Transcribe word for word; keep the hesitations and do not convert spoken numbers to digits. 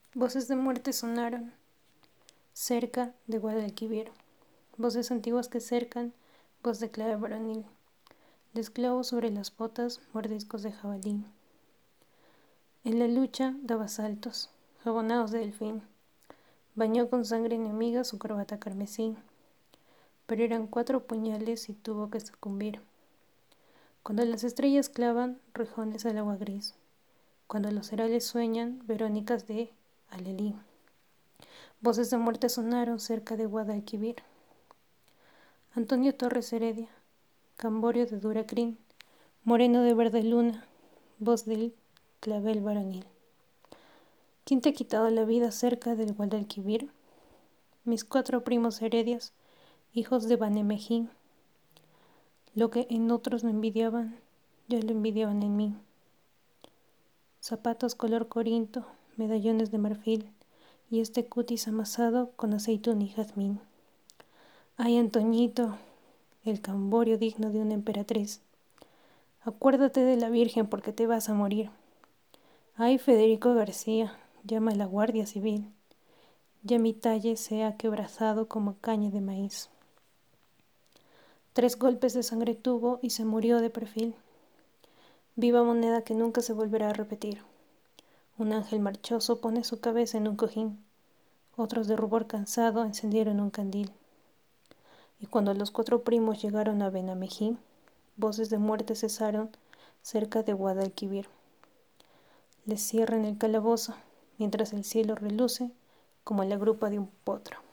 Voces de muerte sonaron cerca de Guadalquivir, voces antiguas que cercan, voz de clave varonil, de esclavos sobre las botas, mordiscos de jabalí. En la lucha daba saltos, jabonados de delfín, bañó con sangre enemiga su corbata carmesí, pero eran cuatro puñales y tuvo que sucumbir. Cuando las estrellas clavan rejones al agua gris, cuando los herales sueñan verónicas de Alelí. Voces de muerte sonaron cerca de Guadalquivir. Antonio Torres Heredia, Camborio de Duracrín, moreno de verde luna, voz del clavel varonil. ¿Quién te ha quitado la vida cerca del Guadalquivir? Mis cuatro primos Heredias, hijos de Banemejí. Lo que en otros no envidiaban, ya lo envidiaban en mí. Zapatos color corinto, medallones de marfil y este cutis amasado con aceitún y jazmín. Ay, Antoñito, el Camborio digno de una emperatriz. Acuérdate de la Virgen porque te vas a morir. Ay, Federico García, llama a la Guardia Civil. Ya mi talle se ha quebrajado como caña de maíz. Tres golpes de sangre tuvo y se murió de perfil. Viva moneda que nunca se volverá a repetir. Un ángel marchoso pone su cabeza en un cojín. Otros de rubor cansado encendieron un candil. Y cuando los cuatro primos llegaron a Benamejí, voces de muerte cesaron cerca de Guadalquivir. Les cierran el calabozo, mientras el cielo reluce como la grupa de un potro.